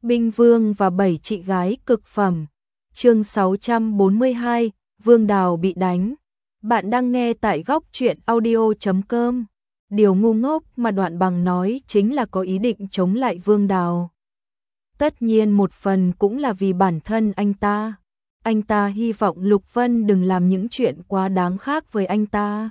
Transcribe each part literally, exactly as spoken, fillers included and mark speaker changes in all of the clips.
Speaker 1: Binh Vương và bảy chị gái cực phẩm. Chương sáu trăm bốn mươi hai, Vương Đào bị đánh. Bạn đang nghe tại góc truyện audio chấm com. Điều ngu ngốc mà Đoạn Bằng nói chính là có ý định chống lại Vương Đào. Tất nhiên một phần cũng là vì bản thân anh ta. Anh ta hy vọng Lục Vân đừng làm những chuyện quá đáng khác với anh ta.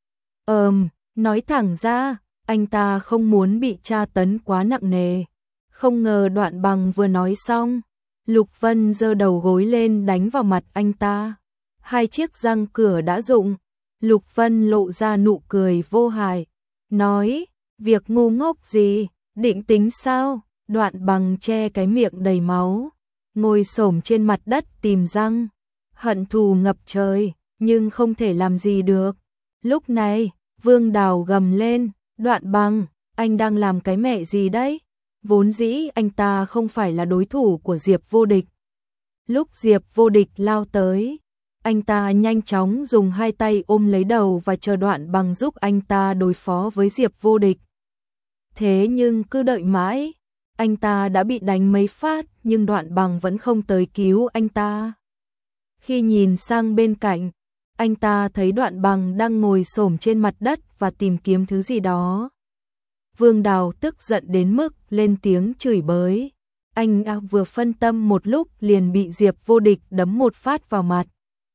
Speaker 1: Ờm, nói thẳng ra, anh ta không muốn bị tra tấn quá nặng nề. Không ngờ Đoạn Bằng vừa nói xong, Lục Vân giơ đầu gối lên đánh vào mặt anh ta. Hai chiếc răng cửa đã rụng. Lục Vân lộ ra nụ cười vô hại, nói, việc ngu ngốc gì, định tính sao? Đoạn Bằng che cái miệng đầy máu, ngồi xổm trên mặt đất tìm răng, hận thù ngập trời, nhưng không thể làm gì được. Lúc này, Vương Đào gầm lên, Đoạn Bằng, anh đang làm cái mẹ gì đấy? Vốn dĩ anh ta không phải là đối thủ của Diệp Vô Địch. Lúc Diệp Vô Địch lao tới, anh ta nhanh chóng dùng hai tay ôm lấy đầu và chờ Đoạn Bằng giúp anh ta đối phó với Diệp Vô Địch. Thế nhưng cứ đợi mãi, anh ta đã bị đánh mấy phát nhưng Đoạn Bằng vẫn không tới cứu anh ta. Khi nhìn sang bên cạnh, anh ta thấy Đoạn Bằng đang ngồi xổm trên mặt đất và tìm kiếm thứ gì đó. Vương Đào tức giận đến mức lên tiếng chửi bới. Anh à, vừa phân tâm một lúc liền bị Diệp Vô Địch đấm một phát vào mặt.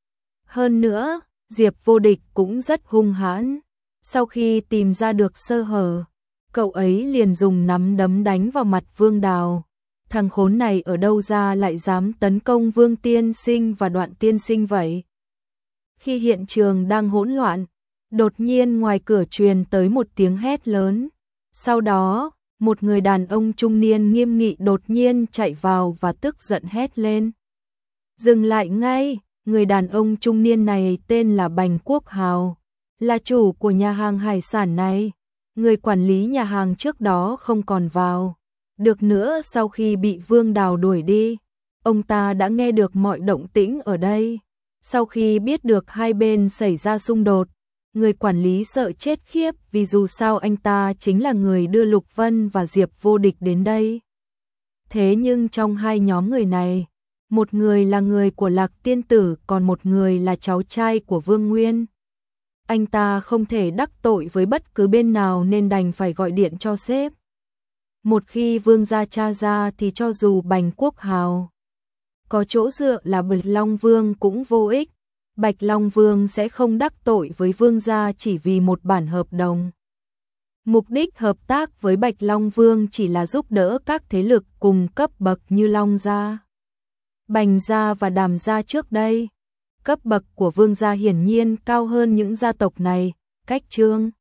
Speaker 1: Hơn nữa, Diệp Vô Địch cũng rất hung hãn. Sau khi tìm ra được sơ hở, cậu ấy liền dùng nắm đấm đánh vào mặt Vương Đào. Thằng khốn này ở đâu ra lại dám tấn công Vương Tiên Sinh và Đoạn Tiên Sinh vậy? Khi hiện trường đang hỗn loạn, đột nhiên ngoài cửa truyền tới một tiếng hét lớn. Sau đó, một người đàn ông trung niên nghiêm nghị đột nhiên chạy vào và tức giận hét lên. Dừng lại ngay, người đàn ông trung niên này tên là Bành Quốc Hào, là chủ của nhà hàng hải sản này. Người quản lý nhà hàng trước đó không còn vào được nữa sau khi bị Vương Đào đuổi đi. Ông ta đã nghe được mọi động tĩnh ở đây. Sau khi biết được hai bên xảy ra xung đột, người quản lý sợ chết khiếp vì dù sao anh ta chính là người đưa Lục Vân và Diệp Vô Địch đến đây. Thế nhưng trong hai nhóm người này, một người là người của Lạc Tiên Tử còn một người là cháu trai của Vương Nguyên. Anh ta không thể đắc tội với bất cứ bên nào nên đành phải gọi điện cho sếp. Một khi Vương gia tra ra thì cho dù Bành Quốc Hào có chỗ dựa là Bạch Long Vương cũng vô ích. Bạch Long Vương sẽ không đắc tội với Vương gia chỉ vì một bản hợp đồng. Mục đích hợp tác với Bạch Long Vương chỉ là giúp đỡ các thế lực cùng cấp bậc như Long gia, Bành gia và Đàm gia trước đây. Cấp bậc của Vương gia hiển nhiên cao hơn những gia tộc này, cách Trương